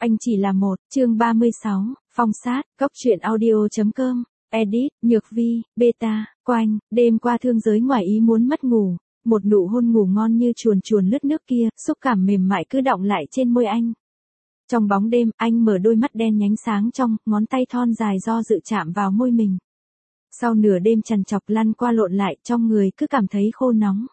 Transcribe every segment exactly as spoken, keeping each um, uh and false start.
Anh chỉ là một, chương ba mươi sáu, phong sát, góc truyện audio.com, edit, Nhược Vi, beta, Quanh, đêm qua thương giới ngoài ý muốn mất ngủ, một nụ hôn ngủ ngon như chuồn chuồn lướt nước kia, xúc cảm mềm mại cứ đọng lại trên môi anh. Trong bóng đêm, anh mở đôi mắt đen nhánh sáng trong, ngón tay thon dài do dự chạm vào môi mình. Sau nửa đêm trằn trọc lăn qua lộn lại, trong người cứ cảm thấy khô nóng.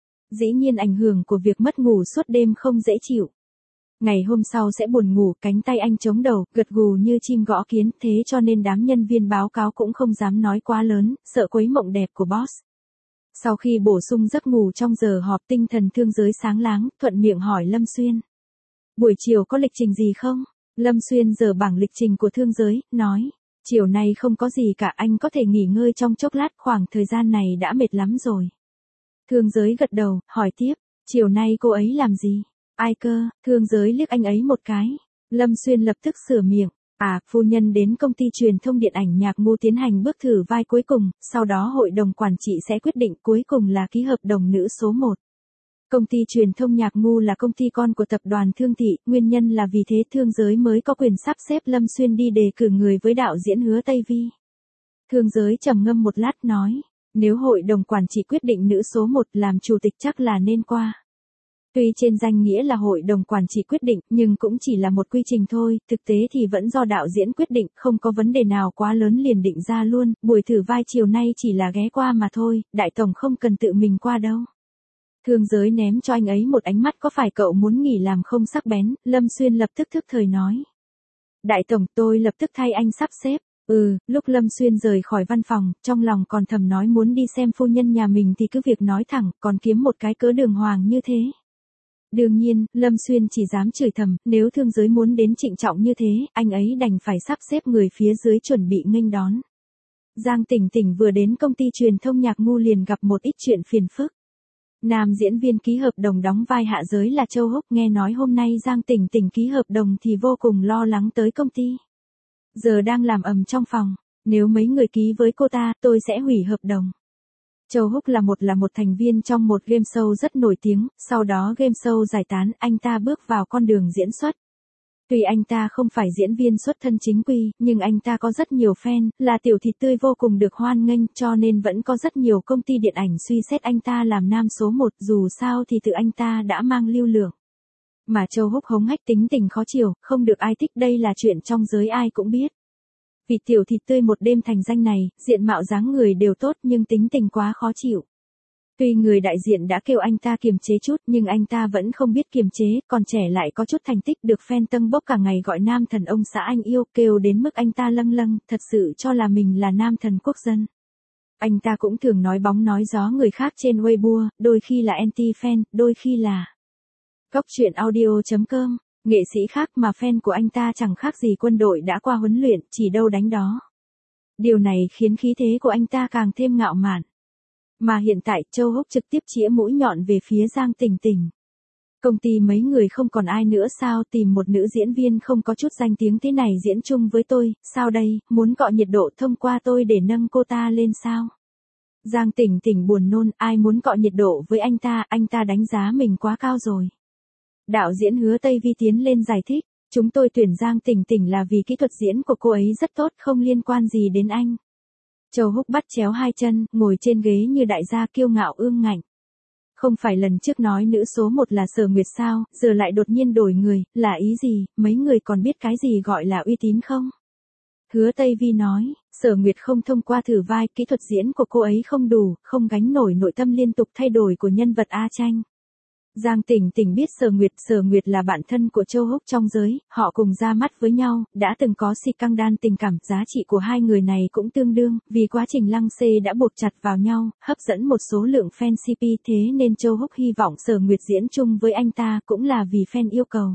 Dĩ nhiên ảnh hưởng của việc mất ngủ suốt đêm không dễ chịu. Ngày hôm sau sẽ buồn ngủ, cánh tay anh chống đầu, gật gù như chim gõ kiến, thế cho nên đám nhân viên báo cáo cũng không dám nói quá lớn, sợ quấy mộng đẹp của boss. Sau khi bổ sung giấc ngủ trong giờ họp, tinh thần thương giới sáng láng, thuận miệng hỏi Lâm Xuyên. Buổi chiều có lịch trình gì không? Lâm Xuyên giở bảng lịch trình của thương giới, nói. Chiều nay không có gì cả, anh có thể nghỉ ngơi trong chốc lát, khoảng thời gian này đã mệt lắm rồi. Thương giới gật đầu, hỏi tiếp. Chiều nay cô ấy làm gì? Ai cơ? Thương giới liếc anh ấy một cái. Lâm Xuyên lập tức sửa miệng. À, phu nhân đến công ty truyền thông điện ảnh Nhạc Ngu tiến hành bước thử vai cuối cùng, sau đó hội đồng quản trị sẽ quyết định, cuối cùng là ký hợp đồng nữ số một. Công ty truyền thông Nhạc Ngu là công ty con của tập đoàn Thương Thị, nguyên nhân là vì thế thương giới mới có quyền sắp xếp Lâm Xuyên đi đề cử người với đạo diễn Hứa Tây Vi. Thương giới trầm ngâm một lát nói, nếu hội đồng quản trị quyết định nữ số một làm chủ tịch chắc là nên qua. Tuy trên danh nghĩa là hội đồng quản trị quyết định, nhưng cũng chỉ là một quy trình thôi, thực tế thì vẫn do đạo diễn quyết định, không có vấn đề nào quá lớn liền định ra luôn, buổi thử vai chiều nay chỉ là ghé qua mà thôi, đại tổng không cần tự mình qua đâu. Thương giới ném cho anh ấy một ánh mắt, có phải cậu muốn nghỉ làm không sắc bén, Lâm Xuyên lập tức thức thời nói. Đại tổng, tôi lập tức thay anh sắp xếp. Ừ, lúc Lâm Xuyên rời khỏi văn phòng, trong lòng còn thầm nói muốn đi xem phu nhân nhà mình thì cứ việc nói thẳng, còn kiếm một cái cớ đường hoàng như thế. Đương nhiên, Lâm Xuyên chỉ dám chửi thầm, nếu thương giới muốn đến trịnh trọng như thế, anh ấy đành phải sắp xếp người phía dưới chuẩn bị nghênh đón. Giang Tỉnh Tỉnh vừa đến công ty truyền thông Nhạc Ngu liền gặp một ít chuyện phiền phức. Nam diễn viên ký hợp đồng đóng vai hạ giới là Châu Húc, nghe nói hôm nay Giang Tỉnh Tỉnh ký hợp đồng thì vô cùng lo lắng tới công ty. Giờ đang làm ầm trong phòng, nếu mấy người ký với cô ta, tôi sẽ hủy hợp đồng. Châu Húc là một là một thành viên trong một game show rất nổi tiếng, sau đó game show giải tán, anh ta bước vào con đường diễn xuất. Tuy anh ta không phải diễn viên xuất thân chính quy, nhưng anh ta có rất nhiều fan, là tiểu thịt tươi vô cùng được hoan nghênh, cho nên vẫn có rất nhiều công ty điện ảnh suy xét anh ta làm nam số một, dù sao thì tự anh ta đã mang lưu lượng. Mà Châu Húc hống hách tính tình khó chịu, không được ai thích, đây là chuyện trong giới ai cũng biết. Vì tiểu thịt tươi một đêm thành danh này, diện mạo dáng người đều tốt nhưng tính tình quá khó chịu. Tuy người đại diện đã kêu anh ta kiềm chế chút nhưng anh ta vẫn không biết kiềm chế, còn trẻ lại có chút thành tích được fan tâng bốc cả ngày gọi nam thần ông xã anh yêu, kêu đến mức anh ta lâng lâng, thật sự cho là mình là nam thần quốc dân. Anh ta cũng thường nói bóng nói gió người khác trên Weibo, đôi khi là anti-fan, đôi khi là góc truyện audio.com. Nghệ sĩ khác mà fan của anh ta chẳng khác gì quân đội đã qua huấn luyện, chỉ đâu đánh đó. Điều này khiến khí thế của anh ta càng thêm ngạo mạn. Mà hiện tại Châu Húc trực tiếp chĩa mũi nhọn về phía Giang Tỉnh Tỉnh. Công ty mấy người không còn ai nữa sao, tìm một nữ diễn viên không có chút danh tiếng thế này diễn chung với tôi, sao đây, muốn cọ nhiệt độ thông qua tôi để nâng cô ta lên sao? Giang Tỉnh Tỉnh buồn nôn, ai muốn cọ nhiệt độ với anh ta, anh ta đánh giá mình quá cao rồi. Đạo diễn Hứa Tây Vi tiến lên giải thích, chúng tôi tuyển Giang Tỉnh Tỉnh là vì kỹ thuật diễn của cô ấy rất tốt, không liên quan gì đến anh. Châu Húc bắt chéo hai chân, ngồi trên ghế như đại gia kiêu ngạo ương ngạnh. Không phải lần trước nói nữ số một là Sở Nguyệt sao, giờ lại đột nhiên đổi người, là ý gì, mấy người còn biết cái gì gọi là uy tín không? Hứa Tây Vi nói, Sở Nguyệt không thông qua thử vai, kỹ thuật diễn của cô ấy không đủ, không gánh nổi nội tâm liên tục thay đổi của nhân vật A Tranh. Giang Tỉnh Tỉnh biết Sở Nguyệt, Sở Nguyệt là bạn thân của Châu Húc trong giới, họ cùng ra mắt với nhau, đã từng có xì căng đan tình cảm, giá trị của hai người này cũng tương đương, vì quá trình lăng xê đã buộc chặt vào nhau, hấp dẫn một số lượng fan xê pê, thế nên Châu Húc hy vọng Sở Nguyệt diễn chung với anh ta cũng là vì fan yêu cầu.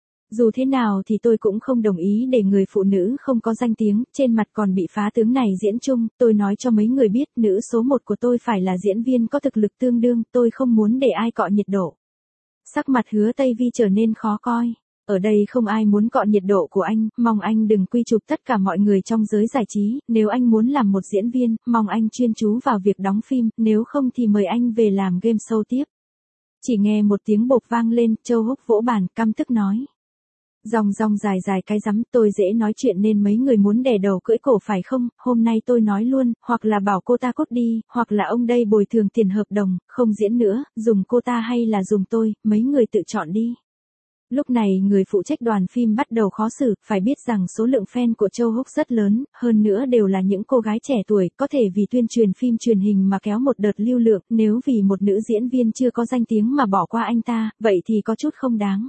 Dù thế nào thì tôi cũng không đồng ý để người phụ nữ không có danh tiếng, trên mặt còn bị phá tướng này diễn chung, tôi nói cho mấy người biết, nữ số một của tôi phải là diễn viên có thực lực tương đương, tôi không muốn để ai cọ nhiệt độ. Sắc mặt Hứa Tây Vi trở nên khó coi. Ở đây không ai muốn cọ nhiệt độ của anh, mong anh đừng quy chụp tất cả mọi người trong giới giải trí, nếu anh muốn làm một diễn viên, mong anh chuyên chú vào việc đóng phim, nếu không thì mời anh về làm game show tiếp. Chỉ nghe một tiếng bộp vang lên, Châu Húc vỗ bàn, căm tức nói. Ròng ròng dài dài cái rắm, tôi dễ nói chuyện nên mấy người muốn đè đầu cưỡi cổ phải không, hôm nay tôi nói luôn, hoặc là bảo cô ta cút đi, hoặc là ông đây bồi thường tiền hợp đồng, không diễn nữa, dùng cô ta hay là dùng tôi, mấy người tự chọn đi. Lúc này người phụ trách đoàn phim bắt đầu khó xử, phải biết rằng số lượng fan của Châu Húc rất lớn, hơn nữa đều là những cô gái trẻ tuổi, có thể vì tuyên truyền phim truyền hình mà kéo một đợt lưu lượng, nếu vì một nữ diễn viên chưa có danh tiếng mà bỏ qua anh ta, vậy thì có chút không đáng.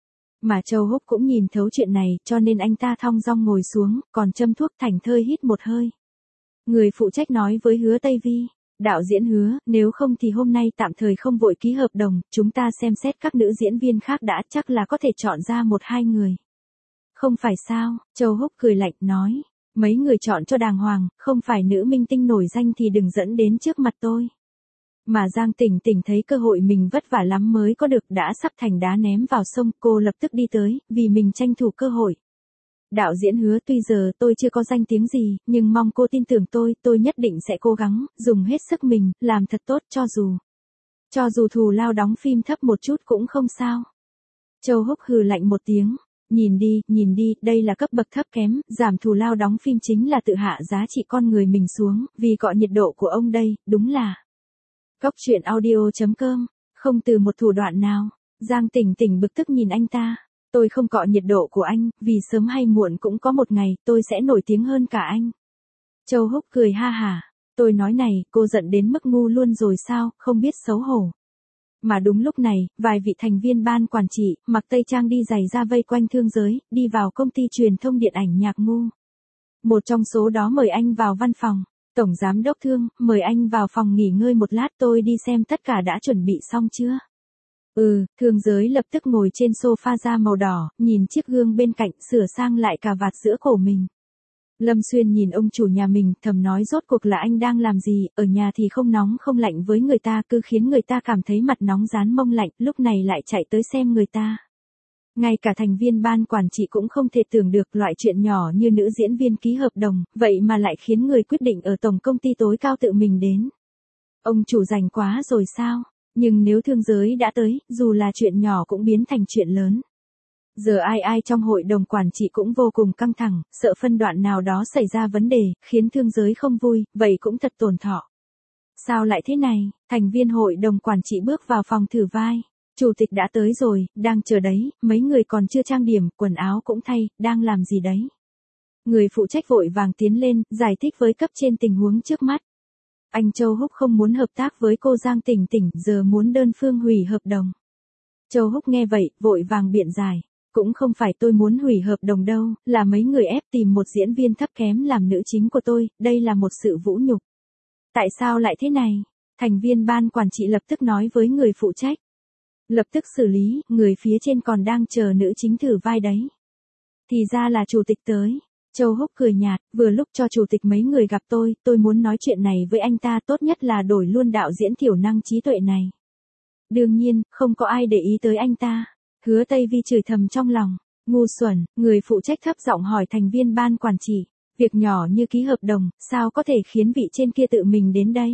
Mà Châu Húc cũng nhìn thấu chuyện này, cho nên anh ta thong dong ngồi xuống, còn châm thuốc thảnh thơi hít một hơi. Người phụ trách nói với Hứa Tây Vi, đạo diễn Hứa, nếu không thì hôm nay tạm thời không vội ký hợp đồng, chúng ta xem xét các nữ diễn viên khác đã, chắc là có thể chọn ra một hai người. Không phải sao, Châu Húc cười lạnh nói, mấy người chọn cho đàng hoàng, không phải nữ minh tinh nổi danh thì đừng dẫn đến trước mặt tôi. Mà Giang Tỉnh Tỉnh thấy cơ hội mình vất vả lắm mới có được, đã sắp thành đá ném vào sông, cô lập tức đi tới, vì mình tranh thủ cơ hội. Đạo diễn Hứa, tuy giờ tôi chưa có danh tiếng gì, nhưng mong cô tin tưởng tôi, tôi nhất định sẽ cố gắng, dùng hết sức mình, làm thật tốt, cho dù. Cho dù thù lao đóng phim thấp một chút cũng không sao. Châu Húc hừ lạnh một tiếng, nhìn đi, nhìn đi, đây là cấp bậc thấp kém, giảm thù lao đóng phim chính là tự hạ giá trị con người mình xuống, vì cọ nhiệt độ của ông đây, đúng là. Cóc truyện audio chấm com, không từ một thủ đoạn nào. Giang Tỉnh Tỉnh bực tức nhìn anh ta. Tôi không cọ nhiệt độ của anh, vì sớm hay muộn cũng có một ngày, tôi sẽ nổi tiếng hơn cả anh. Châu Húc cười ha hả. Tôi nói này, cô giận đến mức ngu luôn rồi sao, không biết xấu hổ. Mà đúng lúc này, vài vị thành viên ban quản trị, mặc tây trang đi giày ra vây quanh Thương Giới, đi vào công ty truyền thông điện ảnh Nhạc Ngu. Một trong số đó mời anh vào văn phòng. Tổng giám đốc Thương, mời anh vào phòng nghỉ ngơi một lát, tôi đi xem tất cả đã chuẩn bị xong chưa. Ừ, Thương Giới lập tức ngồi trên sofa da màu đỏ, nhìn chiếc gương bên cạnh, sửa sang lại cà vạt giữa cổ mình. Lâm Xuyên nhìn ông chủ nhà mình, thầm nói rốt cuộc là anh đang làm gì, ở nhà thì không nóng không lạnh với người ta, cứ khiến người ta cảm thấy mặt nóng rán mông lạnh, lúc này lại chạy tới xem người ta. Ngay cả thành viên ban quản trị cũng không thể tưởng được loại chuyện nhỏ như nữ diễn viên ký hợp đồng, vậy mà lại khiến người quyết định ở tổng công ty tối cao tự mình đến. Ông chủ rảnh quá rồi sao? Nhưng nếu Thương Giới đã tới, dù là chuyện nhỏ cũng biến thành chuyện lớn. Giờ ai ai trong hội đồng quản trị cũng vô cùng căng thẳng, sợ phân đoạn nào đó xảy ra vấn đề, khiến Thương Giới không vui, vậy cũng thật tổn thọ. Sao lại thế này? Thành viên hội đồng quản trị bước vào phòng thử vai. Chủ tịch đã tới rồi, đang chờ đấy, mấy người còn chưa trang điểm, quần áo cũng thay, đang làm gì đấy? Người phụ trách vội vàng tiến lên, giải thích với cấp trên tình huống trước mắt. Anh Châu Húc không muốn hợp tác với cô Giang Tỉnh Tỉnh, giờ muốn đơn phương hủy hợp đồng. Châu Húc nghe vậy, vội vàng biện giải. Cũng không phải tôi muốn hủy hợp đồng đâu, là mấy người ép tìm một diễn viên thấp kém làm nữ chính của tôi, đây là một sự vũ nhục. Tại sao lại thế này? Thành viên ban quản trị lập tức nói với người phụ trách. Lập tức xử lý, người phía trên còn đang chờ nữ chính thử vai đấy. Thì ra là chủ tịch tới. Châu Húc cười nhạt, vừa lúc cho chủ tịch mấy người gặp tôi, tôi muốn nói chuyện này với anh ta, tốt nhất là đổi luôn đạo diễn thiểu năng trí tuệ này. Đương nhiên, không có ai để ý tới anh ta. Hứa Tây Vi chửi thầm trong lòng, ngu xuẩn, người phụ trách thấp giọng hỏi thành viên ban quản trị, việc nhỏ như ký hợp đồng, sao có thể khiến vị trên kia tự mình đến đây?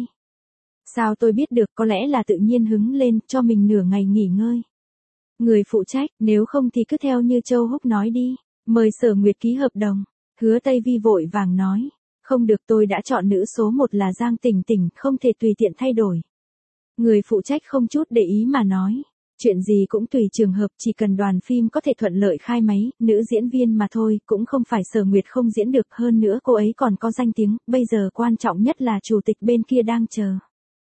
Sao tôi biết được, có lẽ là tự nhiên hứng lên, cho mình nửa ngày nghỉ ngơi. Người phụ trách, nếu không thì cứ theo như Châu Húc nói đi, mời Sở Nguyệt ký hợp đồng. Hứa Tây Vi vội vàng nói, không được, tôi đã chọn nữ số một là Giang Tỉnh Tỉnh, không thể tùy tiện thay đổi. Người phụ trách không chút để ý mà nói, chuyện gì cũng tùy trường hợp, chỉ cần đoàn phim có thể thuận lợi khai máy, nữ diễn viên mà thôi, cũng không phải Sở Nguyệt không diễn được, hơn nữa cô ấy còn có danh tiếng, bây giờ quan trọng nhất là chủ tịch bên kia đang chờ.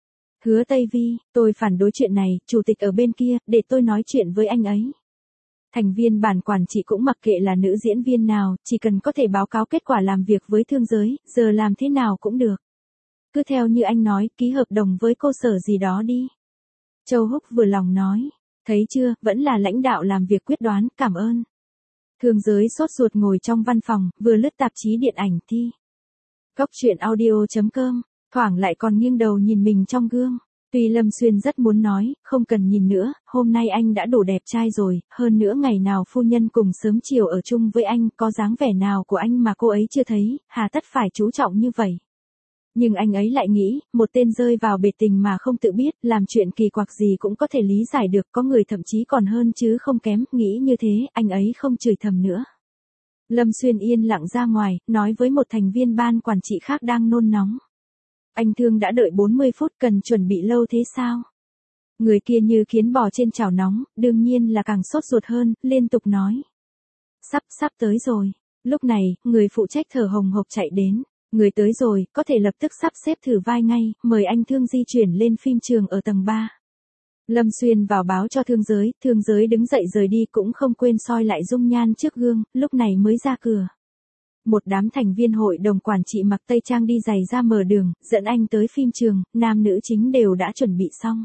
Hứa Tây Vi, tôi phản đối chuyện này, chủ tịch ở bên kia, để tôi nói chuyện với anh ấy. Thành viên ban quản trị cũng mặc kệ là nữ diễn viên nào, chỉ cần có thể báo cáo kết quả làm việc với Thương Giới, giờ làm thế nào cũng được. Cứ theo như anh nói, ký hợp đồng với cô Sở gì đó đi. Châu Húc vừa lòng nói, thấy chưa, vẫn là lãnh đạo làm việc quyết đoán, cảm ơn. Thương Giới sốt ruột ngồi trong văn phòng, vừa lướt tạp chí điện ảnh thi. Cóc truyện audio chấm com, thoảng lại còn nghiêng đầu nhìn mình trong gương. Tuy Lâm Xuyên rất muốn nói, không cần nhìn nữa, hôm nay anh đã đủ đẹp trai rồi, hơn nữa ngày nào phu nhân cùng sớm chiều ở chung với anh, có dáng vẻ nào của anh mà cô ấy chưa thấy, hà tất phải chú trọng như vậy. Nhưng anh ấy lại nghĩ, một tên rơi vào bể tình mà không tự biết, làm chuyện kỳ quặc gì cũng có thể lý giải được, có người thậm chí còn hơn chứ không kém, nghĩ như thế, anh ấy không chửi thầm nữa. Lâm Xuyên yên lặng ra ngoài, nói với một thành viên ban quản trị khác đang nôn nóng. Anh Thương đã đợi bốn mươi phút, cần chuẩn bị lâu thế sao? Người kia như kiến bò trên chảo nóng, đương nhiên là càng sốt ruột hơn, liên tục nói. Sắp, sắp tới rồi. Lúc này, người phụ trách thở hồng hộc chạy đến. Người tới rồi, có thể lập tức sắp xếp thử vai ngay, mời anh Thương di chuyển lên phim trường ở tầng ba. Lâm Xuyên vào báo cho Thương Giới, Thương Giới đứng dậy rời đi cũng không quên soi lại dung nhan trước gương, lúc này mới ra cửa. Một đám thành viên hội đồng quản trị mặc tây trang đi giày ra mở đường, dẫn anh tới phim trường, nam nữ chính đều đã chuẩn bị xong.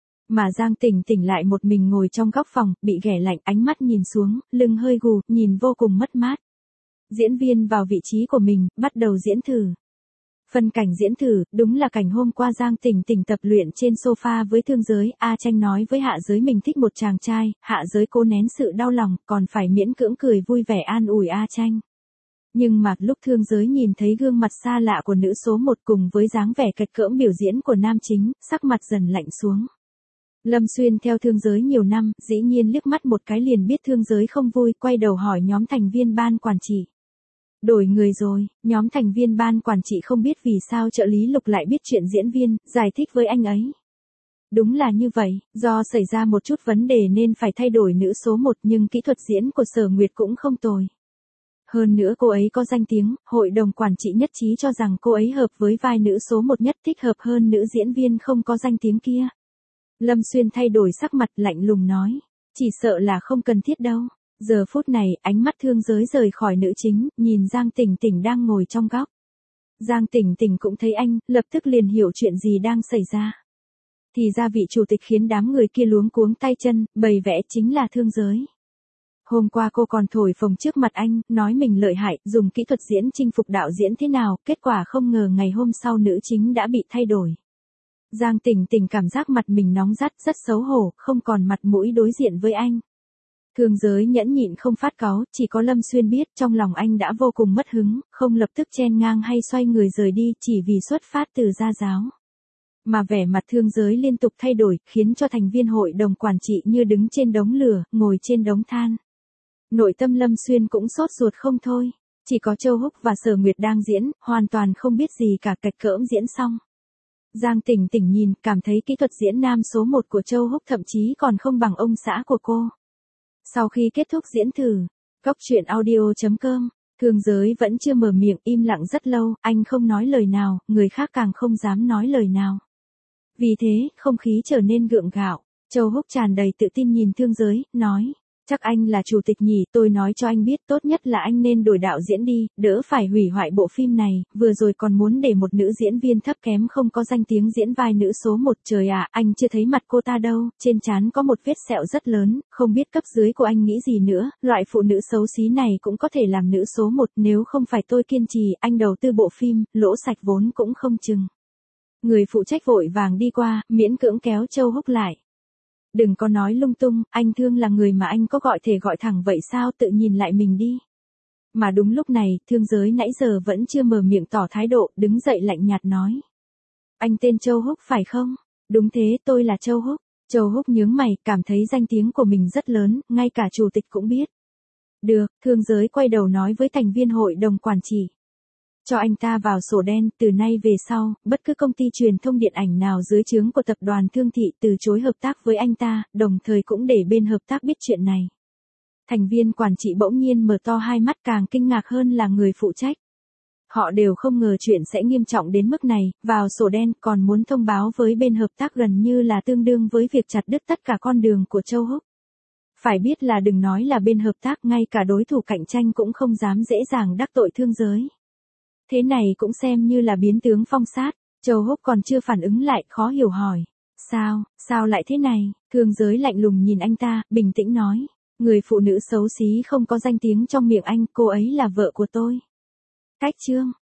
Mà Giang Tỉnh Tỉnh lại một mình ngồi trong góc phòng, bị ghẻ lạnh, ánh mắt nhìn xuống, lưng hơi gù, nhìn vô cùng mất mát. Diễn viên vào vị trí của mình, bắt đầu diễn thử. Phân cảnh diễn thử, đúng là cảnh hôm qua Giang Tỉnh Tỉnh tập luyện trên sofa với Thương Giới, A Tranh nói với Hạ Giới mình thích một chàng trai, Hạ Giới cố nén sự đau lòng, còn phải miễn cưỡng cười vui vẻ an ủi A Tranh. Nhưng mà lúc Thương Giới nhìn thấy gương mặt xa lạ của nữ số một cùng với dáng vẻ kịch cỡm biểu diễn của nam chính, sắc mặt dần lạnh xuống. Lâm Xuyên theo Thương Giới nhiều năm, dĩ nhiên liếc mắt một cái liền biết Thương Giới không vui, quay đầu hỏi nhóm thành viên ban quản trị. Đổi người rồi, nhóm thành viên ban quản trị không biết vì sao trợ lý Lục lại biết chuyện diễn viên, giải thích với anh ấy. Đúng là như vậy, do xảy ra một chút vấn đề nên phải thay đổi nữ số một nhưng kỹ thuật diễn của Sở Nguyệt cũng không tồi. Hơn nữa cô ấy có danh tiếng, hội đồng quản trị nhất trí cho rằng cô ấy hợp với vai nữ số một nhất, thích hợp hơn nữ diễn viên không có danh tiếng kia. Lâm Xuyên thay đổi sắc mặt lạnh lùng nói, chỉ sợ là không cần thiết đâu. Giờ phút này, ánh mắt Thương Giới rời khỏi nữ chính, nhìn Giang Tỉnh Tỉnh đang ngồi trong góc. Giang Tỉnh Tỉnh cũng thấy anh, lập tức liền hiểu chuyện gì đang xảy ra. Thì ra vị chủ tịch khiến đám người kia luống cuống tay chân, bày vẽ chính là Thương Giới. Hôm qua cô còn thổi phồng trước mặt anh, nói mình lợi hại, dùng kỹ thuật diễn chinh phục đạo diễn thế nào, kết quả không ngờ ngày hôm sau nữ chính đã bị thay đổi. Giang Tỉnh Tỉnh cảm giác mặt mình nóng rát, rất xấu hổ, không còn mặt mũi đối diện với anh. Thương Giới nhẫn nhịn không phát cáu, chỉ có Lâm Xuyên biết trong lòng anh đã vô cùng mất hứng, không lập tức chen ngang hay xoay người rời đi chỉ vì xuất phát từ gia giáo. Mà vẻ mặt Thương Giới liên tục thay đổi, khiến cho thành viên hội đồng quản trị như đứng trên đống lửa, ngồi trên đống than. Nội tâm Lâm Xuyên cũng sốt ruột không thôi, chỉ có Châu Húc và Sở Nguyệt đang diễn, hoàn toàn không biết gì cả, kịch cỡm diễn xong. Giang Tỉnh Tỉnh nhìn, cảm thấy kỹ thuật diễn nam số một của Châu Húc thậm chí còn không bằng ông xã của cô. Sau khi kết thúc diễn thử, Cốc Truyện Audio chấm com, Thương Giới vẫn chưa mở miệng, im lặng rất lâu, anh không nói lời nào, người khác càng không dám nói lời nào. Vì thế, không khí trở nên gượng gạo, Châu Húc tràn đầy tự tin nhìn Thương Giới, nói, chắc anh là chủ tịch nhỉ, tôi nói cho anh biết tốt nhất là anh nên đổi đạo diễn đi, đỡ phải hủy hoại bộ phim này, vừa rồi còn muốn để một nữ diễn viên thấp kém không có danh tiếng diễn vai nữ số một, trời ạ, anh chưa thấy mặt cô ta đâu, trên trán có một vết sẹo rất lớn, không biết cấp dưới của anh nghĩ gì nữa, loại phụ nữ xấu xí này cũng có thể làm nữ số một, nếu không phải tôi kiên trì, anh đầu tư bộ phim, lỗ sạch vốn cũng không chừng. Người phụ trách vội vàng đi qua, miễn cưỡng kéo Châu Húc lại. Đừng có nói lung tung, anh Thương là người mà anh có gọi thể gọi thẳng vậy sao, tự nhìn lại mình đi. Mà đúng lúc này, Thương Giới nãy giờ vẫn chưa mở miệng tỏ thái độ, đứng dậy lạnh nhạt nói. Anh tên Châu Húc phải không? Đúng thế, tôi là Châu Húc. Châu Húc nhướng mày, cảm thấy danh tiếng của mình rất lớn, ngay cả chủ tịch cũng biết. Được, Thương Giới quay đầu nói với thành viên hội đồng quản trị. Cho anh ta vào sổ đen, từ nay về sau, bất cứ công ty truyền thông điện ảnh nào dưới trướng của tập đoàn Thương Thị từ chối hợp tác với anh ta, đồng thời cũng để bên hợp tác biết chuyện này. Thành viên quản trị bỗng nhiên mở to hai mắt, càng kinh ngạc hơn là người phụ trách. Họ đều không ngờ chuyện sẽ nghiêm trọng đến mức này, vào sổ đen còn muốn thông báo với bên hợp tác, gần như là tương đương với việc chặt đứt tất cả con đường của Châu Húc. Phải biết là đừng nói là bên hợp tác, ngay cả đối thủ cạnh tranh cũng không dám dễ dàng đắc tội Thương Giới. Thế này cũng xem như là biến tướng phong sát. Châu Húc còn chưa phản ứng lại, khó hiểu hỏi. Sao, sao lại thế này? Thương Giới lạnh lùng nhìn anh ta, bình tĩnh nói. Người phụ nữ xấu xí không có danh tiếng trong miệng anh, cô ấy là vợ của tôi. Cách chương.